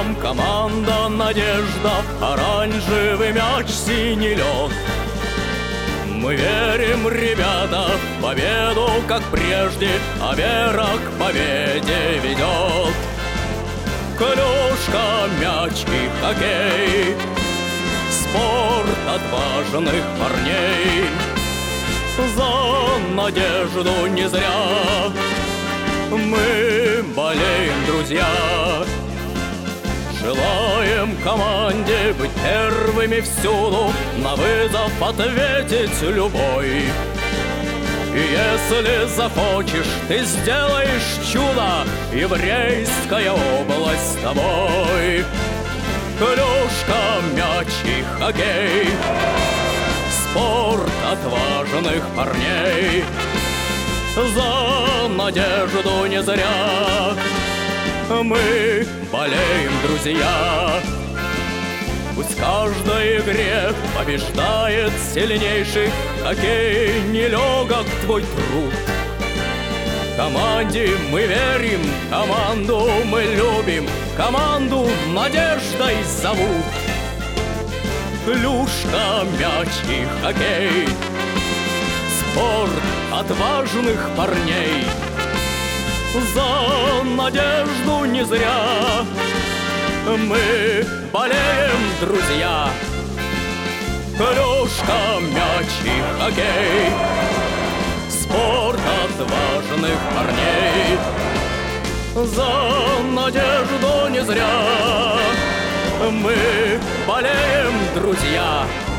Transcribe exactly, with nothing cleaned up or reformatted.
нам команда «Надежда», оранжевый мяч, синий лед. Мы верим, ребята, в победу, как прежде, а вера к победе ведет. Клюшка, мяч и хоккей, спорт отважных парней. За надежду не зря мы болеем, друзья. Желаем команде быть первыми всюду, на вызов ответить любой. И если захочешь, ты сделаешь чудо, еврейская область с тобой. Клюшка, мяч и хоккей, спорт отважных парней. За надежду не зря мы болеем, друзья. Пусть в каждой игре побеждает сильнейший, хоккей нелегок твой труд. Команде мы верим, команду мы любим, команду надеждой зовут. Клюшка, мяч и хоккей, спорт отважных парней. За надежду не зря мы болеем, друзья. Клюшка, мяч и хоккей, спорт отважных парней. За надежду не зря мы болеем, друзья.